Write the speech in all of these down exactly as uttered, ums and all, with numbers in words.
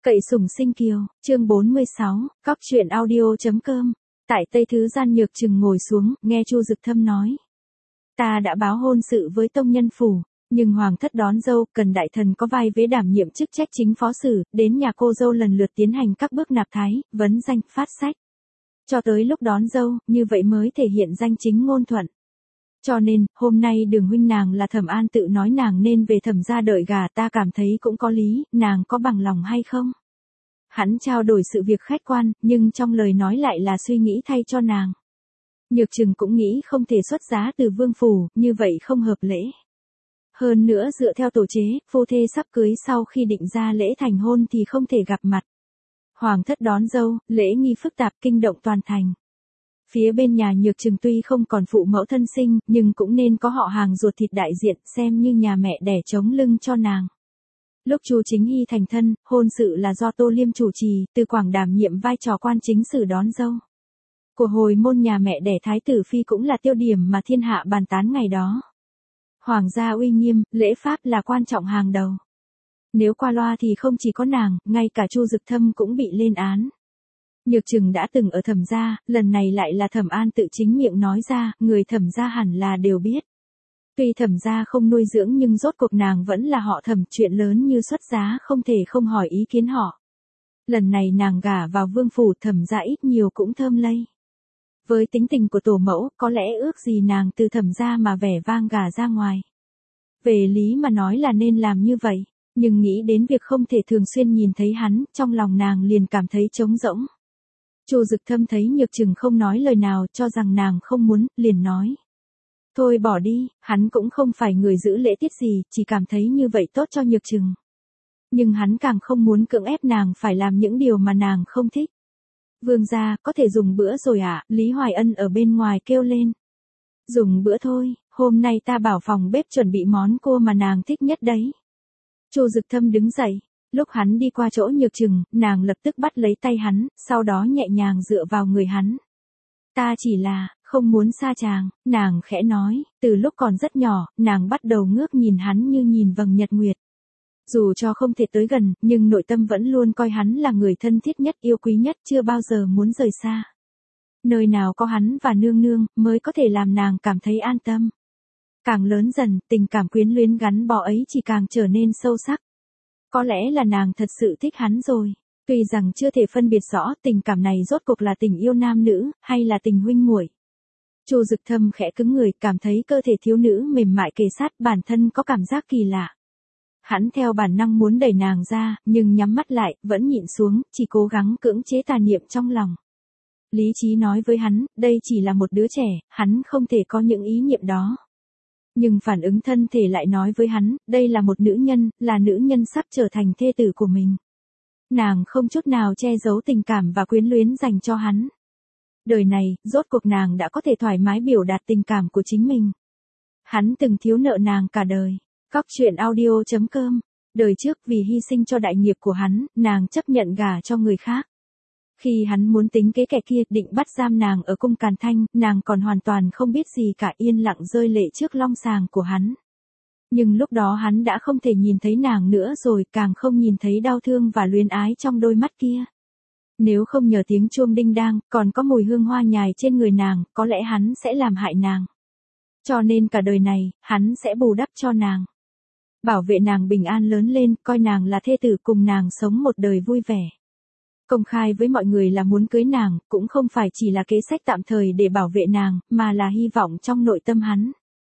Cậy sủng sinh kiều, chương bốn mươi sáu, cóc truyện audio.com. Tại Tây Thứ Gian Nhược Trừng ngồi xuống, nghe Chu Dực Thâm nói. Ta đã báo hôn sự với tông nhân phủ, nhưng hoàng thất đón dâu, cần đại thần có vai vế đảm nhiệm chức trách chính phó sử, đến nhà cô dâu lần lượt tiến hành các bước nạp thái, vấn danh, phát sách. Cho tới lúc đón dâu, như vậy mới thể hiện danh chính ngôn thuận. Cho nên, hôm nay Đường huynh nàng là Thẩm An tự nói nàng nên về Thẩm gia đợi gà, ta cảm thấy cũng có lý, nàng có bằng lòng hay không? Hắn trao đổi sự việc khách quan, nhưng trong lời nói lại là suy nghĩ thay cho nàng. Nhược Trừng cũng nghĩ không thể xuất giá từ vương phủ, như vậy không hợp lễ. Hơn nữa dựa theo tổ chế, phu thê sắp cưới sau khi định ra lễ thành hôn thì không thể gặp mặt. Hoàng thất đón dâu, lễ nghi phức tạp kinh động toàn thành. Phía bên nhà Nhược Trừng tuy không còn phụ mẫu thân sinh, nhưng cũng nên có họ hàng ruột thịt đại diện, xem như nhà mẹ đẻ chống lưng cho nàng. Lúc Chu Chính Hy thành thân, hôn sự là do Tô Liêm chủ trì, Từ Quảng đảm nhiệm vai trò quan chính sử đón dâu. Của hồi môn nhà mẹ đẻ Thái tử Phi cũng là tiêu điểm mà thiên hạ bàn tán ngày đó. Hoàng gia uy nghiêm, lễ pháp là quan trọng hàng đầu. Nếu qua loa thì không chỉ có nàng, ngay cả Chu Dực Thâm cũng bị lên án. Nhược Trừng đã từng ở Thẩm gia, lần này lại là Thẩm An tự chính miệng nói ra, người Thẩm gia hẳn là đều biết. Tuy Thẩm gia không nuôi dưỡng nhưng rốt cuộc nàng vẫn là họ Thẩm, chuyện lớn như xuất giá không thể không hỏi ý kiến họ. Lần này nàng gả vào vương phủ, Thẩm gia ít nhiều cũng thơm lây. Với tính tình của tổ mẫu, có lẽ ước gì nàng từ Thẩm gia mà vẻ vang gả ra ngoài. Về lý mà nói là nên làm như vậy, nhưng nghĩ đến việc không thể thường xuyên nhìn thấy hắn, trong lòng nàng liền cảm thấy trống rỗng. Chu Dực Thâm thấy Nhược Trừng không nói lời nào, cho rằng nàng không muốn, liền nói. Thôi bỏ đi, hắn cũng không phải người giữ lễ tiết gì, chỉ cảm thấy như vậy tốt cho Nhược Trừng. Nhưng hắn càng không muốn cưỡng ép nàng phải làm những điều mà nàng không thích. Vương gia, có thể dùng bữa rồi ạ, à? Lý Hoài Ân ở bên ngoài kêu lên. Dùng bữa thôi, hôm nay ta bảo phòng bếp chuẩn bị món cua mà nàng thích nhất đấy. Chu Dực Thâm đứng dậy. Lúc hắn đi qua chỗ Nhược Trừng, nàng lập tức bắt lấy tay hắn, sau đó nhẹ nhàng dựa vào người hắn. Ta chỉ là, không muốn xa chàng, nàng khẽ nói, từ lúc còn rất nhỏ, nàng bắt đầu ngước nhìn hắn như nhìn vầng nhật nguyệt. Dù cho không thể tới gần, nhưng nội tâm vẫn luôn coi hắn là người thân thiết nhất, yêu quý nhất, chưa bao giờ muốn rời xa. Nơi nào có hắn và nương nương, mới có thể làm nàng cảm thấy an tâm. Càng lớn dần, tình cảm quyến luyến gắn bó ấy chỉ càng trở nên sâu sắc. Có lẽ là nàng thật sự thích hắn rồi. Tuy rằng chưa thể phân biệt rõ tình cảm này rốt cuộc là tình yêu nam nữ, hay là tình huynh muội. Chu Dực Thâm khẽ cứng người, cảm thấy cơ thể thiếu nữ mềm mại kề sát, bản thân có cảm giác kỳ lạ. Hắn theo bản năng muốn đẩy nàng ra, nhưng nhắm mắt lại, vẫn nhịn xuống, chỉ cố gắng cưỡng chế tà niệm trong lòng. Lý trí nói với hắn, đây chỉ là một đứa trẻ, hắn không thể có những ý niệm đó. Nhưng phản ứng thân thể lại nói với hắn, đây là một nữ nhân, là nữ nhân sắp trở thành thê tử của mình. Nàng không chút nào che giấu tình cảm và quyến luyến dành cho hắn. Đời này, rốt cuộc nàng đã có thể thoải mái biểu đạt tình cảm của chính mình. Hắn từng thiếu nợ nàng cả đời. Cóc truyện audio.com. Đời trước vì hy sinh cho đại nghiệp của hắn, nàng chấp nhận gả cho người khác. Khi hắn muốn tính kế kẻ kia, định bắt giam nàng ở cung Càn Thanh, nàng còn hoàn toàn không biết gì cả, yên lặng rơi lệ trước long sàng của hắn. Nhưng lúc đó hắn đã không thể nhìn thấy nàng nữa rồi, càng không nhìn thấy đau thương và luyến ái trong đôi mắt kia. Nếu không nhờ tiếng chuông đinh đang, còn có mùi hương hoa nhài trên người nàng, có lẽ hắn sẽ làm hại nàng. Cho nên cả đời này, hắn sẽ bù đắp cho nàng. Bảo vệ nàng bình an lớn lên, coi nàng là thê tử, cùng nàng sống một đời vui vẻ. Công khai với mọi người là muốn cưới nàng, cũng không phải chỉ là kế sách tạm thời để bảo vệ nàng, mà là hy vọng trong nội tâm hắn.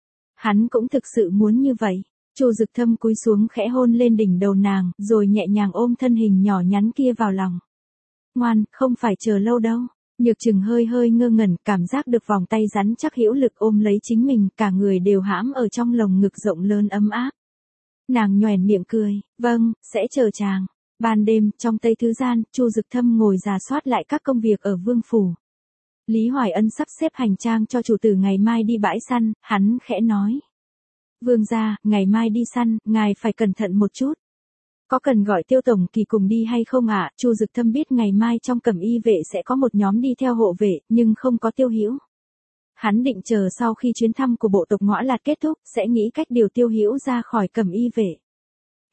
Hắn cũng thực sự muốn như vậy. Chu Dực Thâm cúi xuống khẽ hôn lên đỉnh đầu nàng, rồi nhẹ nhàng ôm thân hình nhỏ nhắn kia vào lòng. Ngoan, không phải chờ lâu đâu. Nhược Trừng hơi hơi ngơ ngẩn, cảm giác được vòng tay rắn chắc hữu lực ôm lấy chính mình, cả người đều hãm ở trong lồng ngực rộng lớn ấm áp. Nàng nhoẻn miệng cười, vâng, sẽ chờ chàng. Ban đêm, trong Tây Thứ Gian, Chu Dực Thâm ngồi rà soát lại các công việc ở vương phủ. Lý Hoài Ân sắp xếp hành trang cho chủ tử ngày mai đi bãi săn, hắn khẽ nói. Vương gia, ngày mai đi săn, ngài phải cẩn thận một chút. Có cần gọi Tiêu Tổng Kỳ cùng đi hay không ạ? À? Chu Dực Thâm biết ngày mai trong cẩm y vệ sẽ có một nhóm đi theo hộ vệ, nhưng không có Tiêu Hữu. Hắn định chờ sau khi chuyến thăm của bộ tộc Ngõa Lạt kết thúc, sẽ nghĩ cách điều Tiêu Hữu ra khỏi cẩm y vệ.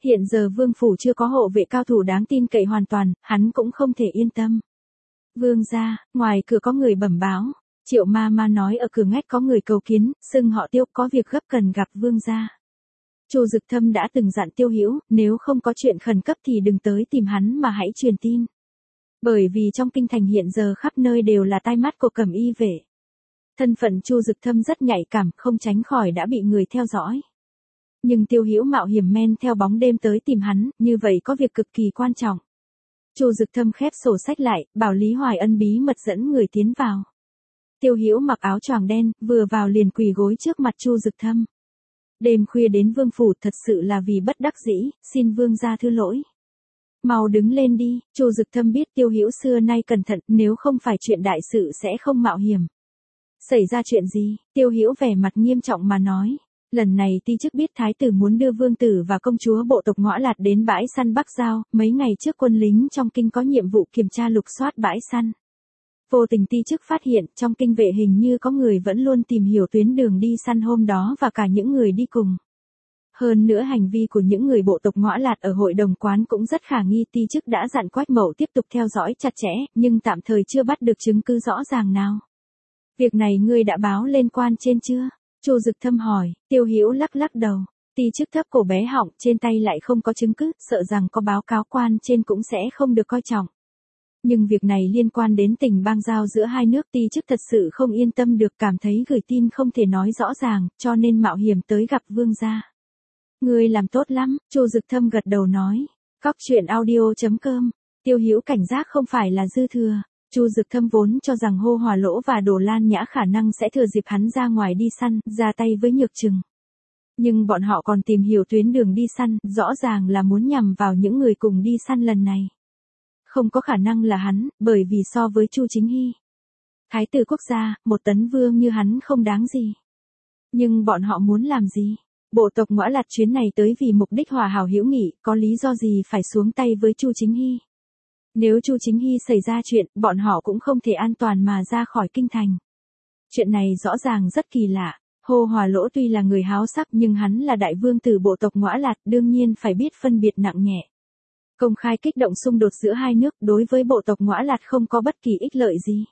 Hiện giờ vương phủ chưa có hộ vệ cao thủ đáng tin cậy hoàn toàn, hắn cũng không thể yên tâm. Vương gia, ngoài cửa có người bẩm báo. Triệu ma ma nói ở cửa ngách có người cầu kiến, xưng họ Tiêu, có việc gấp cần gặp vương gia. Chu Dực Thâm đã từng dặn Tiêu Hữu, nếu không có chuyện khẩn cấp thì đừng tới tìm hắn mà hãy truyền tin. Bởi vì trong kinh thành hiện giờ khắp nơi đều là tai mắt của Cẩm Y vệ. Thân phận Chu Dực Thâm rất nhạy cảm, không tránh khỏi đã bị người theo dõi. Nhưng Tiêu Hữu mạo hiểm men theo bóng đêm tới tìm hắn, như vậy có việc cực kỳ quan trọng. Chu Dực Thâm khép sổ sách lại, bảo Lý Hoài Ân bí mật dẫn người tiến vào. Tiêu Hữu mặc áo choàng đen, vừa vào liền quỳ gối trước mặt Chu Dực Thâm. Đêm khuya đến vương phủ thật sự là vì bất đắc dĩ, xin vương gia thứ lỗi. Mau đứng lên đi, Chu Dực Thâm biết Tiêu Hữu xưa nay cẩn thận, nếu không phải chuyện đại sự sẽ không mạo hiểm. Xảy ra chuyện gì? Tiêu Hữu vẻ mặt nghiêm trọng mà nói. Lần này ti chức biết thái tử muốn đưa vương tử và công chúa bộ tộc Ngõa Lạt đến bãi săn Bắc Giao, mấy ngày trước quân lính trong kinh có nhiệm vụ kiểm tra lục soát bãi săn. Vô tình ti chức phát hiện trong kinh vệ hình như có người vẫn luôn tìm hiểu tuyến đường đi săn hôm đó và cả những người đi cùng. Hơn nữa hành vi của những người bộ tộc Ngõa Lạt ở hội đồng quán cũng rất khả nghi. Ti chức đã dặn Quách Mậu tiếp tục theo dõi chặt chẽ, nhưng tạm thời chưa bắt được chứng cứ rõ ràng nào. Việc này ngươi đã báo lên quan trên chưa? Chu Dực Thâm hỏi. Tiêu Hữu lắc lắc đầu. Ti chức thấp cổ bé họng, trên tay lại không có chứng cứ, sợ rằng có báo cáo quan trên cũng sẽ không được coi trọng. Nhưng việc này liên quan đến tình bang giao giữa hai nước, ti chức thật sự không yên tâm được, cảm thấy gửi tin không thể nói rõ ràng, cho nên mạo hiểm tới gặp vương gia. Ngươi làm tốt lắm, Chu Dực Thâm gật đầu nói. Cóc truyện audio chấm com. Tiêu Hữu cảnh giác không phải là dư thừa. Chu Dực Thâm vốn cho rằng Hô Hòa Lỗ và Đồ Lan Nhã khả năng sẽ thừa dịp hắn ra ngoài đi săn, ra tay với Nhược Trừng. Nhưng bọn họ còn tìm hiểu tuyến đường đi săn, rõ ràng là muốn nhằm vào những người cùng đi săn lần này. Không có khả năng là hắn, bởi vì so với Chu Chính Hy, thái tử quốc gia, một tấn vương như hắn không đáng gì. Nhưng bọn họ muốn làm gì? Bộ tộc Ngõa Lạt chuyến này tới vì mục đích hòa hảo hữu nghị, có lý do gì phải xuống tay với Chu Chính Hy? Nếu Chu Chính Hy xảy ra chuyện, bọn họ cũng không thể an toàn mà ra khỏi kinh thành. Chuyện này rõ ràng rất kỳ lạ. Hô Hòa Lỗ tuy là người háo sắc nhưng hắn là đại vương tử bộ tộc Ngõa Lạt, đương nhiên phải biết phân biệt nặng nhẹ. Công khai kích động xung đột giữa hai nước đối với bộ tộc Ngõa Lạt không có bất kỳ ích lợi gì.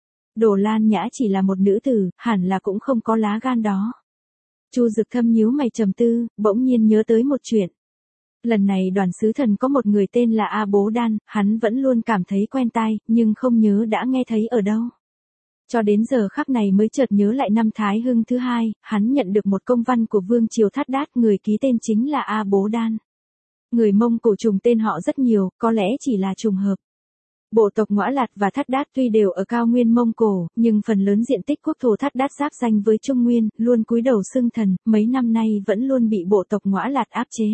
Đồ Lan Nhã chỉ là một nữ tử, hẳn là cũng không có lá gan đó. Chu Dực Thâm nhíu mày trầm tư, bỗng nhiên nhớ tới một chuyện. Lần này đoàn sứ thần có một người tên là A Bố Đan, hắn vẫn luôn cảm thấy quen tai, nhưng không nhớ đã nghe thấy ở đâu. Cho đến giờ khắc này mới chợt nhớ lại năm Thái Hưng thứ hai, hắn nhận được một công văn của Vương Triều Thát Đát, người ký tên chính là A Bố Đan. Người Mông Cổ trùng tên họ rất nhiều, có lẽ chỉ là trùng hợp. Bộ tộc Ngõa Lạt và Thát Đát tuy đều ở cao nguyên Mông Cổ, nhưng phần lớn diện tích quốc thổ Thát Đát giáp danh với Trung Nguyên, luôn cúi đầu xưng thần, mấy năm nay vẫn luôn bị bộ tộc Ngõa Lạt áp chế.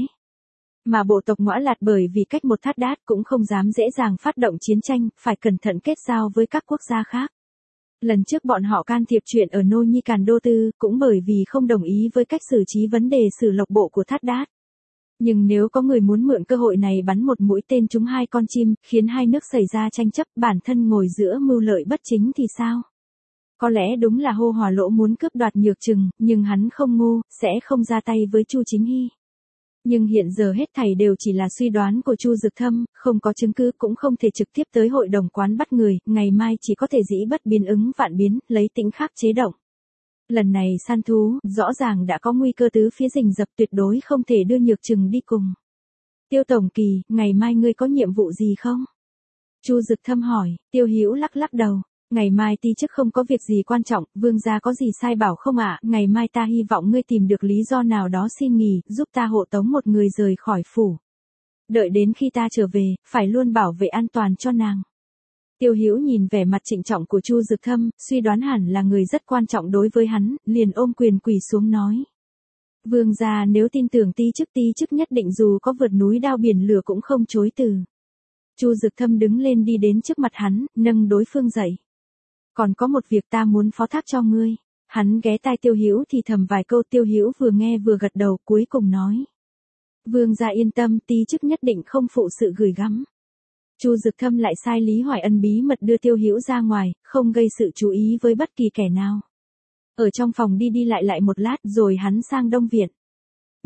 Mà bộ tộc Ngõa Lạt bởi vì cách một Thát Đát cũng không dám dễ dàng phát động chiến tranh, phải cẩn thận kết giao với các quốc gia khác. Lần trước bọn họ can thiệp chuyện ở Nô Nhi Càn Đô Tư, cũng bởi vì không đồng ý với cách xử trí vấn đề sử lộc bộ của Thát Đát. Nhưng nếu có người muốn mượn cơ hội này bắn một mũi tên trúng hai con chim, khiến hai nước xảy ra tranh chấp, bản thân ngồi giữa mưu lợi bất chính thì sao? Có lẽ đúng là Hô Hòa Lỗ muốn cướp đoạt Nhược Trừng, nhưng hắn không ngu, sẽ không ra tay với Chu Chính Hy. Nhưng hiện giờ hết thảy đều chỉ là suy đoán của Chu Dực Thâm, không có chứng cứ cũng không thể trực tiếp tới hội đồng quán bắt người, ngày mai chỉ có thể dĩ bất biến ứng vạn biến, lấy tính khác chế động. Lần này săn thú, rõ ràng đã có nguy cơ tứ phía rình rập, tuyệt đối không thể đưa Nhược Trừng đi cùng. Tiêu Tổng Kỳ, ngày mai ngươi có nhiệm vụ gì không? Chu Dực Thâm hỏi. Tiêu Hữu lắc lắc đầu. Ngày mai ti chức không có việc gì quan trọng, vương gia có gì sai bảo không ạ? Ngày mai ta hy vọng ngươi tìm được lý do nào đó xin nghỉ, giúp ta hộ tống một người rời khỏi phủ. Đợi đến khi ta trở về, phải luôn bảo vệ an toàn cho nàng. Tiêu Hữu nhìn vẻ mặt trịnh trọng của Chu Dực Thâm, suy đoán hẳn là người rất quan trọng đối với hắn, liền ôm quyền quỳ xuống nói. Vương gia nếu tin tưởng ti chức ti chức nhất định dù có vượt núi đao biển lửa cũng không chối từ. Chu Dực Thâm đứng lên đi đến trước mặt hắn, nâng đối phương dậy. Còn có một việc ta muốn phó thác cho ngươi. Hắn ghé tai Tiêu Hữu thì thầm vài câu, Tiêu Hữu vừa nghe vừa gật đầu, cuối cùng nói. Vương gia yên tâm, ti chức nhất định không phụ sự gửi gắm. Chu Dực Thâm lại sai Lý Hoài Ân bí mật đưa Tiêu Hữu ra ngoài, không gây sự chú ý với bất kỳ kẻ nào. Ở trong phòng đi đi lại lại một lát rồi hắn sang Đông Viện.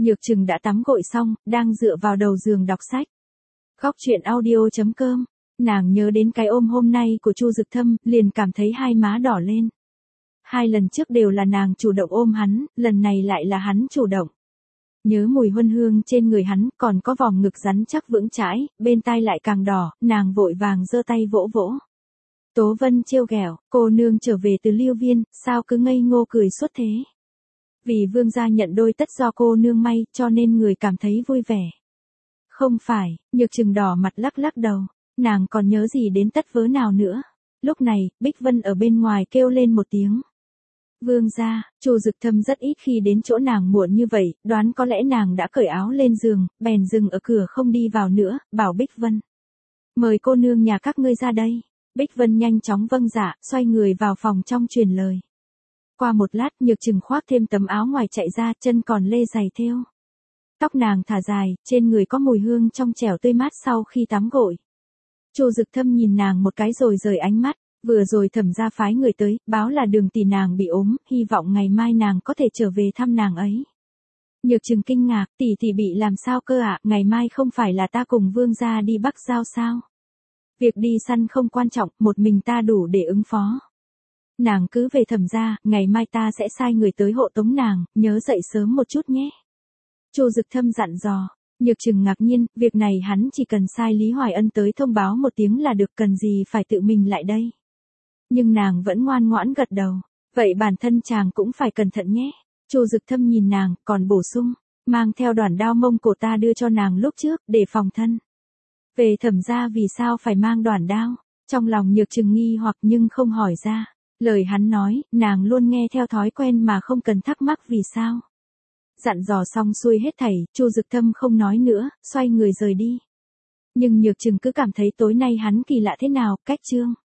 Nhược Trừng đã tắm gội xong, đang dựa vào đầu giường đọc sách. Góc chuyện audio.com. Nàng nhớ đến cái ôm hôm nay của Chu Dực Thâm, liền cảm thấy hai má đỏ lên. Hai lần trước đều là nàng chủ động ôm hắn, lần này lại là hắn chủ động. Nhớ mùi huân hương trên người hắn, còn có vòng ngực rắn chắc vững chãi, bên tai lại càng đỏ, nàng vội vàng giơ tay vỗ vỗ. Tố Vân trêu ghẹo, cô nương trở về từ Lưu Viên, sao cứ ngây ngô cười suốt thế? Vì vương gia nhận đôi tất do cô nương may, cho nên người cảm thấy vui vẻ. Không phải, Nhược Trừng đỏ mặt lắc lắc đầu, nàng còn nhớ gì đến tất vớ nào nữa. Lúc này, Bích Vân ở bên ngoài kêu lên một tiếng. Vương gia, Chu Dực Thâm rất ít khi đến chỗ nàng muộn như vậy, đoán có lẽ nàng đã cởi áo lên giường, bèn dừng ở cửa không đi vào nữa, bảo Bích Vân. Mời cô nương nhà các ngươi ra đây. Bích Vân nhanh chóng vâng dạ, xoay người vào phòng trong truyền lời. Qua một lát, Nhược Trừng khoác thêm tấm áo ngoài chạy ra, chân còn lê giày thêu. Tóc nàng thả dài, trên người có mùi hương trong trẻo tươi mát sau khi tắm gội. Chu Dực Thâm nhìn nàng một cái rồi rời ánh mắt, vừa rồi Thẩm gia phái người tới, báo là Đường tỷ nàng bị ốm, hy vọng ngày mai nàng có thể trở về thăm nàng ấy. Nhược Trừng kinh ngạc, tỷ tỷ bị làm sao cơ ạ, à? Ngày mai không phải là ta cùng vương gia đi Bắc Giao sao? Việc đi săn không quan trọng, một mình ta đủ để ứng phó. Nàng cứ về Thẩm gia, ngày mai ta sẽ sai người tới hộ tống nàng, nhớ dậy sớm một chút nhé. Chu Dực Thâm dặn dò. Nhược Trừng ngạc nhiên, việc này hắn chỉ cần sai Lý Hoài Ân tới thông báo một tiếng là được, cần gì phải tự mình lại đây. Nhưng nàng vẫn ngoan ngoãn gật đầu. Vậy bản thân chàng cũng phải cẩn thận nhé. Chu Dực Thâm nhìn nàng, còn bổ sung, mang theo đoản đao mông cổ ta đưa cho nàng lúc trước, để phòng thân. Về Thẩm gia vì sao phải mang đoản đao? Trong lòng Nhược Trừng nghi hoặc nhưng không hỏi ra. Lời hắn nói, nàng luôn nghe theo thói quen mà không cần thắc mắc vì sao. Dặn dò xong xuôi hết thảy, Chu Dực Thâm không nói nữa, xoay người rời đi. Nhưng Nhược Trừng cứ cảm thấy tối nay hắn kỳ lạ thế nào, cách chương.